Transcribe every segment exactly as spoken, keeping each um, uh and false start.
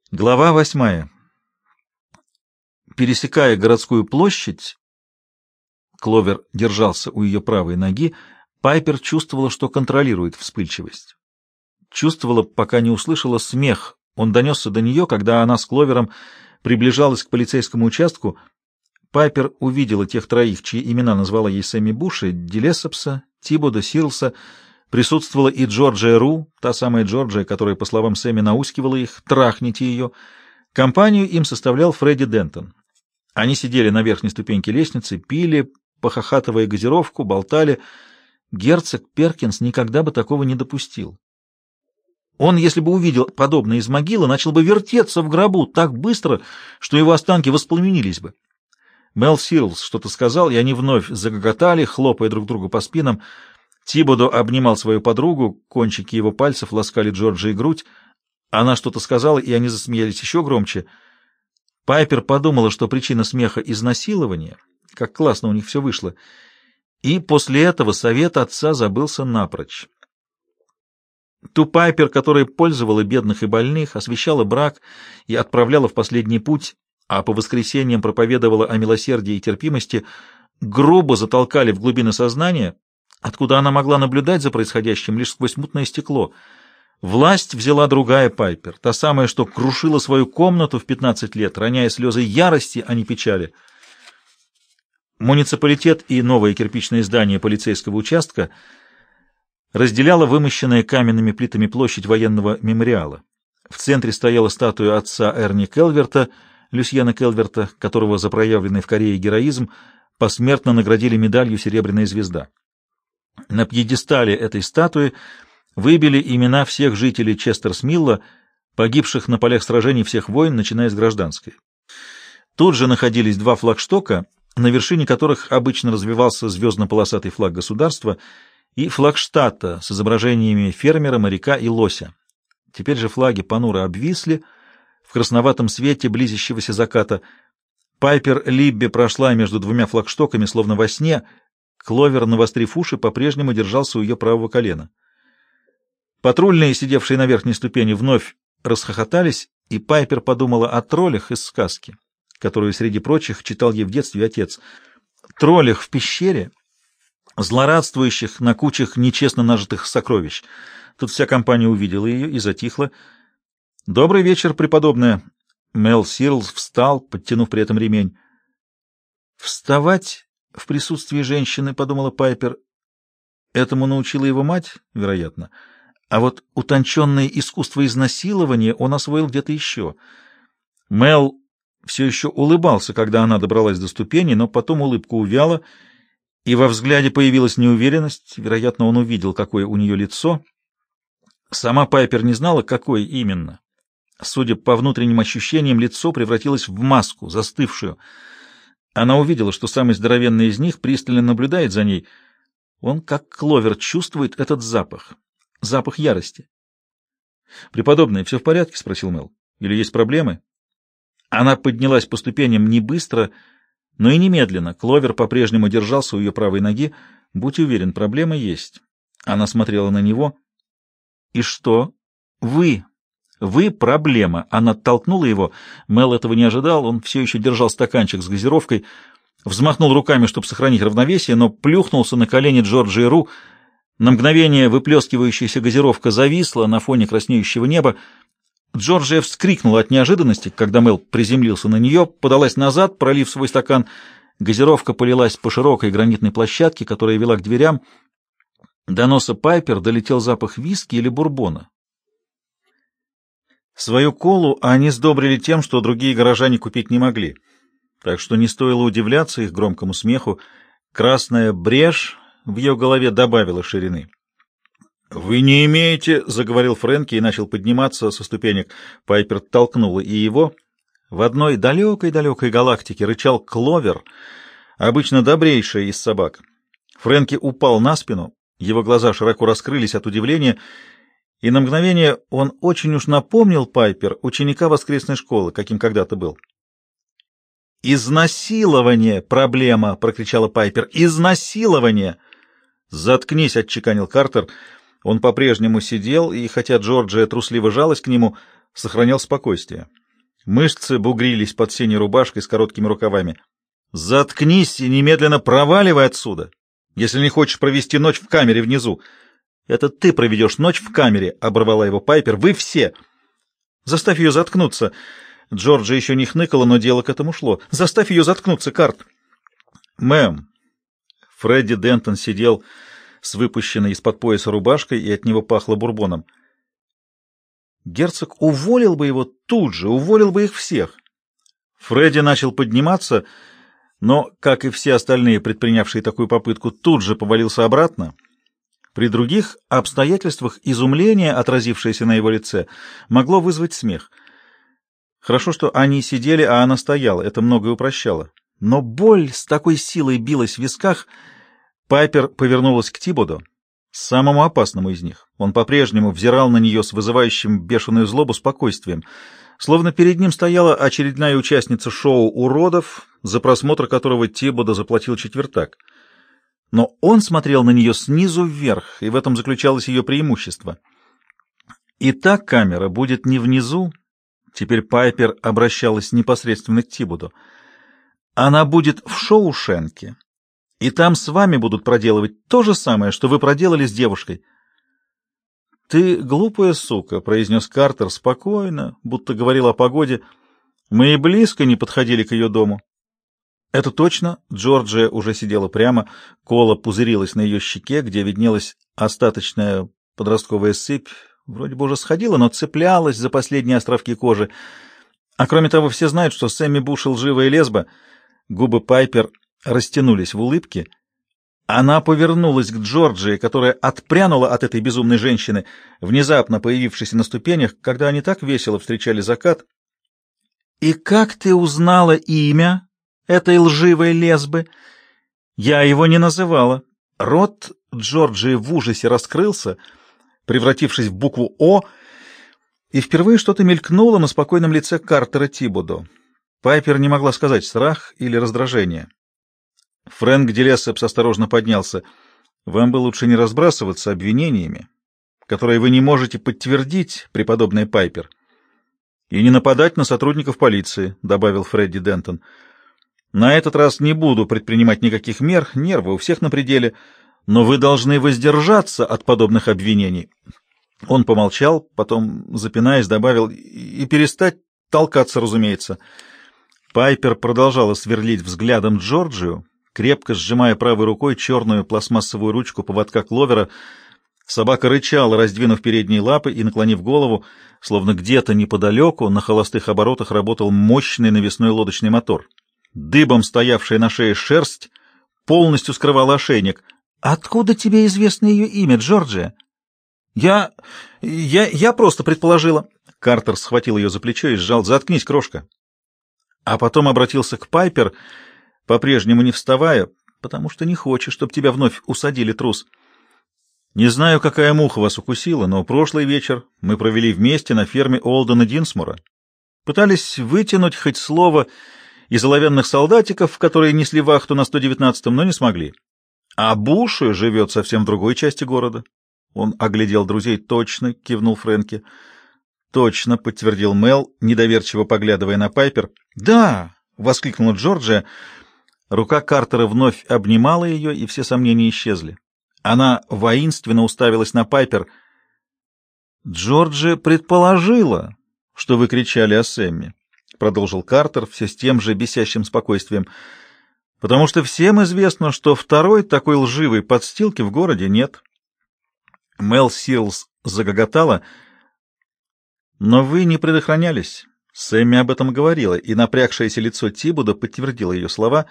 Глава восьмая. Пересекая городскую площадь, Кловер держался у ее правой ноги, Пайпер чувствовала, что контролирует вспыльчивость. Чувствовала, пока не услышала смех. Он донесся до нее, когда она с Кловером приближалась к полицейскому участку. Пайпер увидела тех троих, чьи имена назвала ей Сэмми Буши, Дилессопса, Тибода, Сирлса. Присутствовала и Джорджия Ру, та самая Джорджия, которая, по словам Сэмми, наускивала их: «Трахните ее». Компанию им составлял Фредди Дентон. Они сидели на верхней ступеньке лестницы, пили, похохатывая газировку, болтали. Герцог Перкинс никогда бы такого не допустил. Он, если бы увидел подобное из могилы, начал бы вертеться в гробу так быстро, что его останки воспламенились бы. Мел Сирлс что-то сказал, и они вновь загоготали, хлопая друг другу по спинам. Тибодо обнимал свою подругу, кончики его пальцев ласкали Джорджи и грудь. Она что-то сказала, и они засмеялись еще громче. Пайпер подумала, что причина смеха — изнасилование, как классно у них все вышло, и после этого совет отца забылся напрочь. Ту Пайпер, которая пользовала бедных и больных, освещала брак и отправляла в последний путь, а по воскресеньям проповедовала о милосердии и терпимости, грубо затолкали в глубины сознания, откуда она могла наблюдать за происходящим лишь сквозь мутное стекло. Власть взяла другая Пайпер, та самая, что крушила свою комнату в пятнадцать лет, роняя слезы ярости, а не печали. Муниципалитет и новое кирпичное здание полицейского участка разделяла вымощенная каменными плитами площадь военного мемориала. В центре стояла статуя отца Эрни Келверта, Люсьена Келверта, которого за проявленный в Корее героизм посмертно наградили медалью «Серебряная звезда». На пьедестале этой статуи выбили имена всех жителей Честерсмилла, погибших на полях сражений всех войн, начиная с гражданской. Тут же находились два флагштока, на вершине которых обычно развивался звездно-полосатый флаг государства, и флаг штата с изображениями фермера, моряка и лося. Теперь же флаги понуро обвисли в красноватом свете близящегося заката. Пайпер Либби прошла между двумя флагштоками, словно во сне. Кловер, навострив уши, по-прежнему держался у ее правого колена. Патрульные, сидевшие на верхней ступени, вновь расхохотались, и Пайпер подумала о троллях из сказки, которую, среди прочих, читал ей в детстве отец. Троллях в пещере, злорадствующих на кучах нечестно нажитых сокровищ. Тут вся компания увидела ее и затихла. «Добрый вечер, преподобная!» Мел Сирлс встал, подтянув при этом ремень. «Вставать в присутствии женщины», — подумала Пайпер. Этому научила его мать, вероятно. А вот утонченное искусство изнасилования он освоил где-то еще. Мел все еще улыбался, когда она добралась до ступени, но потом улыбка увяла, и во взгляде появилась неуверенность. Вероятно, он увидел, какое у нее лицо. Сама Пайпер не знала, какое именно. Судя по внутренним ощущениям, лицо превратилось в маску, застывшую. Она увидела, что самый здоровенный из них пристально наблюдает за ней. Он, как Кловер, чувствует этот запах. Запах ярости. «Преподобная, все в порядке?» — спросил Мел. «Или есть проблемы?» Она поднялась по ступеням не быстро, но и немедленно. Кловер по-прежнему держался у ее правой ноги. «Будь уверен, проблемы есть». Она смотрела на него. «И что? Вы. Вы проблема». Она оттолкнула его. Мел этого не ожидал. Он все еще держал стаканчик с газировкой, взмахнул руками, чтобы сохранить равновесие, но плюхнулся на колени Джорджи Ру. На мгновение выплескивающаяся газировка зависла на фоне краснеющего неба. Джорджия вскрикнула от неожиданности, когда Мел приземлился на нее, подалась назад, пролив свой стакан. Газировка полилась по широкой гранитной площадке, которая вела к дверям. До носа Пайпер долетел запах виски или бурбона. Свою колу они сдобрили тем, что другие горожане купить не могли, так что не стоило удивляться их громкому смеху. Красная брешь в ее голове добавила ширины. «Вы не имеете...» — заговорил Фрэнки и начал подниматься со ступенек. Пайпер толкнула и его. В одной далекой-далекой галактике рычал Кловер, обычно добрейшая из собак. Фрэнки упал на спину, его глаза широко раскрылись от удивления, и на мгновение он очень уж напомнил Пайпер ученика воскресной школы, каким когда-то был. «Изнасилование! Проблема!» — прокричала Пайпер. «Изнасилование!» «Заткнись!» — отчеканил Картер. Он по-прежнему сидел, и, хотя Джорджия трусливо жалась к нему, сохранял спокойствие. Мышцы бугрились под синей рубашкой с короткими рукавами. «Заткнись и немедленно проваливай отсюда, если не хочешь провести ночь в камере внизу. Это ты проведешь ночь в камере», — оборвала его Пайпер. «Вы все!» «Заставь ее заткнуться!» Джорджа еще не хныкала, но дело к этому шло. «Заставь ее заткнуться, Карт!» «Мэм!» Фредди Дентон сидел с выпущенной из-под пояса рубашкой, и от него пахло бурбоном. Герцог уволил бы его тут же, уволил бы их всех. Фредди начал подниматься, но, как и все остальные, предпринявшие такую попытку, тут же повалился обратно. При других обстоятельствах изумление, отразившееся на его лице, могло вызвать смех. Хорошо, что они сидели, а она стояла, это многое упрощало. Но боль с такой силой билась в висках. Пайпер повернулась к Тибоду, самому опасному из них. Он по-прежнему взирал на нее с вызывающим бешеную злобу спокойствием, словно перед ним стояла очередная участница шоу уродов, за просмотр которого Тибоду заплатил четвертак. Но он смотрел на нее снизу вверх, и в этом заключалось ее преимущество. И та камера будет не внизу, теперь Пайпер обращалась непосредственно к Тибоду. Она будет в Шоушенке, и там с вами будут проделывать то же самое, что вы проделали с девушкой. — Ты глупая сука, — произнес Картер спокойно, будто говорил о погоде. Мы и близко не подходили к ее дому. — Это точно. Джорджия уже сидела прямо, кола пузырилась на ее щеке, где виднелась остаточная подростковая сыпь. Вроде бы уже сходила, но цеплялась за последние островки кожи. А кроме того, все знают, что Сэмми Буш лживая лесба. Губы Пайпер растянулись в улыбке. Она повернулась к Джорджии, которая отпрянула от этой безумной женщины, внезапно появившейся на ступенях, когда они так весело встречали закат. — И как ты узнала имя этой лживой лесбы? Я его не называла. Рот Джорджии в ужасе раскрылся, превратившись в букву «О», и впервые что-то мелькнуло на спокойном лице Картера Тибодо. Пайпер не могла сказать, страх или раздражение. Фрэнк Делессепс осторожно поднялся. «Вам бы лучше не разбрасываться обвинениями, которые вы не можете подтвердить, преподобная Пайпер, и не нападать на сотрудников полиции», — добавил Фредди Дентон. «На этот раз не буду предпринимать никаких мер, нервы у всех на пределе, но вы должны воздержаться от подобных обвинений». Он помолчал, потом, запинаясь, добавил: «И перестать толкаться, разумеется». Пайпер продолжала сверлить взглядом Джорджию, крепко сжимая правой рукой черную пластмассовую ручку поводка Кловера. Собака рычала, раздвинув передние лапы и наклонив голову, словно где-то неподалеку на холостых оборотах работал мощный навесной лодочный мотор. Дыбом стоявшая на шее шерсть полностью скрывала ошейник. «Откуда тебе известно ее имя, Джорджия?» «Я... я... я просто предположила...» Картер схватил ее за плечо и сжал. «Заткнись, крошка». А потом обратился к Пайпер, по-прежнему не вставая, потому что не хочешь, чтобы тебя вновь усадили, трус. «Не знаю, какая муха вас укусила, но прошлый вечер мы провели вместе на ферме Олдена Динсмора. Пытались вытянуть хоть слово из оловянных солдатиков, которые несли вахту на сто девятнадцатом, но не смогли. А Буши живет совсем в другой части города». Он оглядел друзей. «Точно», — кивнул Фрэнки. «Точно», — подтвердил Мел, недоверчиво поглядывая на Пайпер. «Да!» — воскликнула Джорджия. Рука Картера вновь обнимала ее, и все сомнения исчезли. Она воинственно уставилась на Пайпер. «Джорджия предположила, что вы кричали о Сэмми», — продолжил Картер все с тем же бесящим спокойствием, «потому что всем известно, что второй такой лживой подстилки в городе нет». Мел Сирлс загоготала. «Но вы не предохранялись». Сэмми об этом говорила, и напрягшееся лицо Тибуда подтвердило ее слова.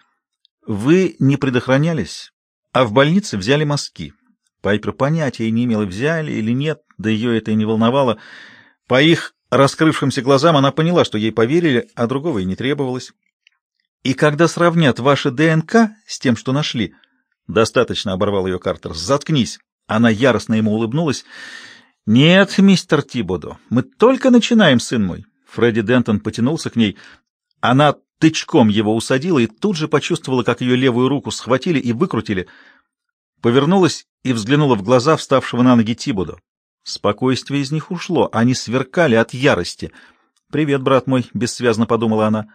«Вы не предохранялись, а в больнице взяли мазки». Пайпер понятия не имела, взяли или нет, да ее это и не волновало. По их раскрывшимся глазам она поняла, что ей поверили, а другого и не требовалось. «И когда сравнят ваши ДНК с тем, что нашли...» «Достаточно», — оборвал ее Картер. «Заткнись». Она яростно ему улыбнулась. «Нет, мистер Тибодо, мы только начинаем, сын мой». Фредди Дентон потянулся к ней. Она тычком его усадила и тут же почувствовала, как ее левую руку схватили и выкрутили. Повернулась и взглянула в глаза вставшего на ноги Тибодо. Спокойствие из них ушло, они сверкали от ярости. «Привет, брат мой», — бессвязно подумала она.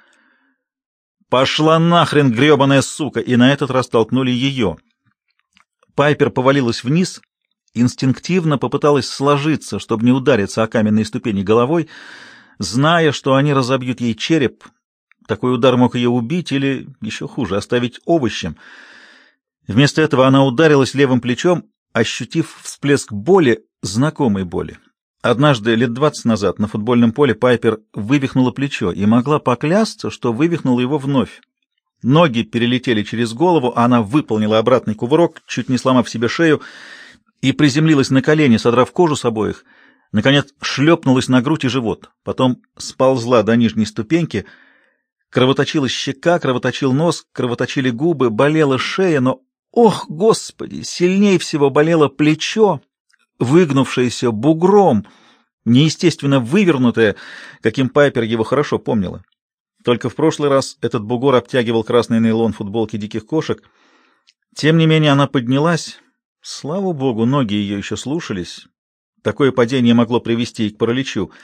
«Пошла нахрен, гребаная сука!» И на этот раз толкнули ее. Пайпер повалилась вниз, инстинктивно попыталась сложиться, чтобы не удариться о каменные ступени головой, зная, что они разобьют ей череп. Такой удар мог ее убить или, еще хуже, оставить овощем. Вместо этого она ударилась левым плечом, ощутив всплеск боли, знакомой боли. Однажды, лет двадцать назад, на футбольном поле Пайпер вывихнула плечо и могла поклясться, что вывихнула его вновь. Ноги перелетели через голову, а она выполнила обратный кувырок, чуть не сломав себе шею, и приземлилась на колени, содрав кожу с обоих. Наконец шлепнулась на грудь и живот. Потом сползла до нижней ступеньки. Кровоточила щека, кровоточил нос, кровоточили губы, болела шея, но, ох, Господи, сильнее всего болело плечо, выгнувшееся бугром, неестественно вывернутое, каким Пайпер его хорошо помнила. Только в прошлый раз этот бугор обтягивал красный нейлон футболки диких кошек. Тем не менее она поднялась. Слава богу, ноги ее еще слушались. Такое падение могло привести и к параличу.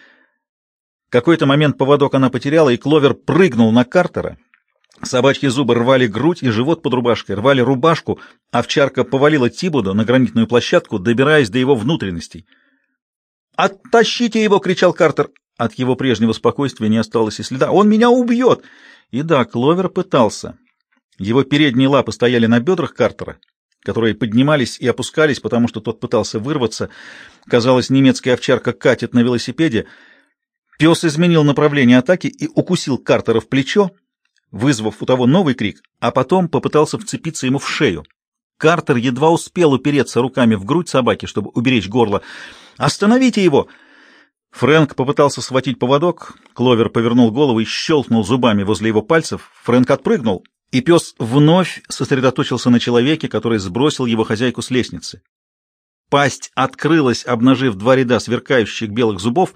В какой-то момент поводок она потеряла, и Кловер прыгнул на Картера. Собачьи зубы рвали грудь и живот под рубашкой, рвали рубашку, овчарка повалила Тибода на гранитную площадку, добираясь до его внутренностей. «Оттащите его!» — кричал Картер. От его прежнего спокойствия не осталось и следа. «Он меня убьет!» И да, Кловер пытался. Его передние лапы стояли на бедрах Картера, которые поднимались и опускались, потому что тот пытался вырваться. Казалось, немецкая овчарка катит на велосипеде. Пес изменил направление атаки и укусил Картера в плечо, вызвав у того новый крик, а потом попытался вцепиться ему в шею. Картер едва успел упереться руками в грудь собаки, чтобы уберечь горло. «Остановите его!» Фрэнк попытался схватить поводок. Кловер повернул голову и щелкнул зубами возле его пальцев. Фрэнк отпрыгнул, и пес вновь сосредоточился на человеке, который сбросил его хозяйку с лестницы. Пасть открылась, обнажив два ряда сверкающих белых зубов,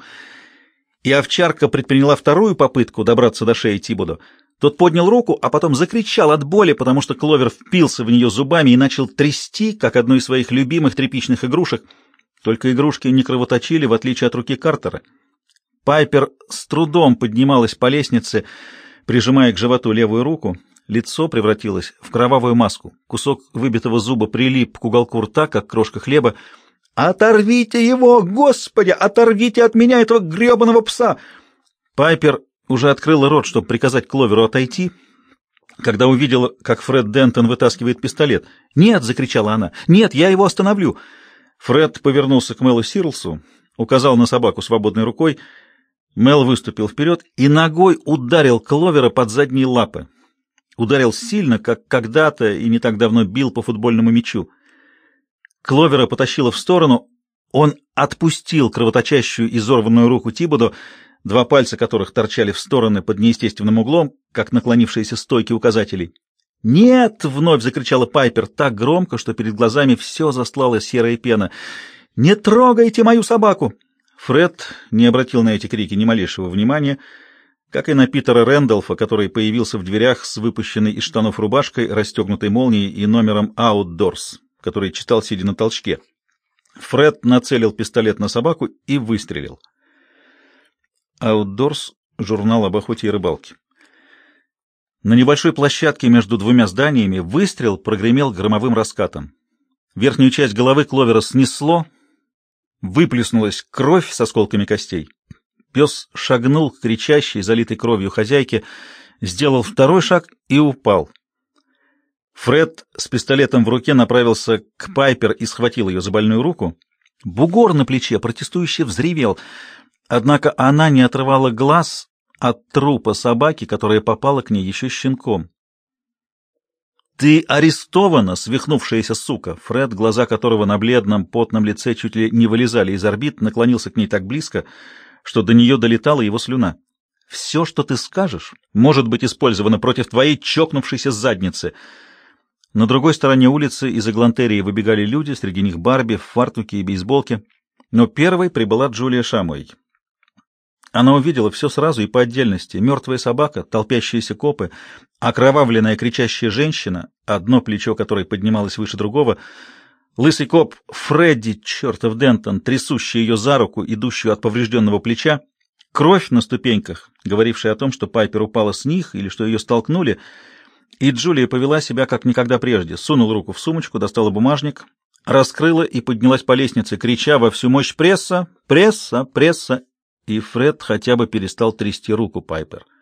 и овчарка предприняла вторую попытку добраться до шеи Тибода. Тот поднял руку, а потом закричал от боли, потому что Кловер впился в нее зубами и начал трясти, как одну из своих любимых тряпичных игрушек. Только игрушки не кровоточили, в отличие от руки Картера. Пайпер с трудом поднималась по лестнице, прижимая к животу левую руку. Лицо превратилось в кровавую маску. Кусок выбитого зуба прилип к уголку рта, как крошка хлеба. «Оторвите его! Господи! Оторвите от меня этого гребаного пса!» Пайпер уже открыла рот, чтобы приказать Кловеру отойти, когда увидела, как Фред Дентон вытаскивает пистолет. «Нет!» — закричала она. «Нет, я его остановлю!» Фред повернулся к Мелу Сирлсу, указал на собаку свободной рукой. Мел выступил вперед и ногой ударил Кловера под задние лапы. Ударил сильно, как когда-то и не так давно бил по футбольному мячу. Кловера потащило в сторону. Он отпустил кровоточащую изорванную руку Тибода, два пальца которых торчали в стороны под неестественным углом, как наклонившиеся стойки указателей. «Нет!» — вновь закричала Пайпер так громко, что перед глазами все застлала серая пена. «Не трогайте мою собаку!» Фред не обратил на эти крики ни малейшего внимания, как и на Питера Рэндолфа, который появился в дверях с выпущенной из штанов рубашкой, расстегнутой молнией и номером «Outdoors», который читал, сидя на толчке. Фред нацелил пистолет на собаку и выстрелил. «Outdoors» — журнал об охоте и рыбалке. На небольшой площадке между двумя зданиями выстрел прогремел громовым раскатом. Верхнюю часть головы Кловера снесло, выплеснулась кровь с осколками костей. Пес шагнул к кричащей, залитой кровью хозяйке, сделал второй шаг и упал. Фред с пистолетом в руке направился к Пайпер и схватил ее за больную руку. Бугор на плече протестующе взревел, однако она не отрывала глаз от трупа собаки, которая попала к ней еще щенком. «Ты арестована, свихнувшаяся сука!» Фред, глаза которого на бледном, потном лице чуть ли не вылезали из орбит, наклонился к ней так близко, что до нее долетала его слюна. «Все, что ты скажешь, может быть использовано против твоей чокнувшейся задницы!» На другой стороне улицы из Эглантерии выбегали люди, среди них Барби в фартуке и бейсболке, но первой прибыла Джулия Шамуэй. Она увидела все сразу и по отдельности. Мертвая собака, толпящиеся копы, окровавленная кричащая женщина, одно плечо которой поднималось выше другого, лысый коп Фредди, чертов Дентон, трясущий ее за руку, идущую от поврежденного плеча, Кровь на ступеньках, говорившая о том, что Пайпер упала с них или что ее столкнули, и Джулия повела себя как никогда прежде. Сунула руку в сумочку, достала бумажник, раскрыла и поднялась по лестнице, крича во всю мощь: «Пресса! Пресса! Пресса!» И Фред хотя бы перестал трясти руку Пайпер.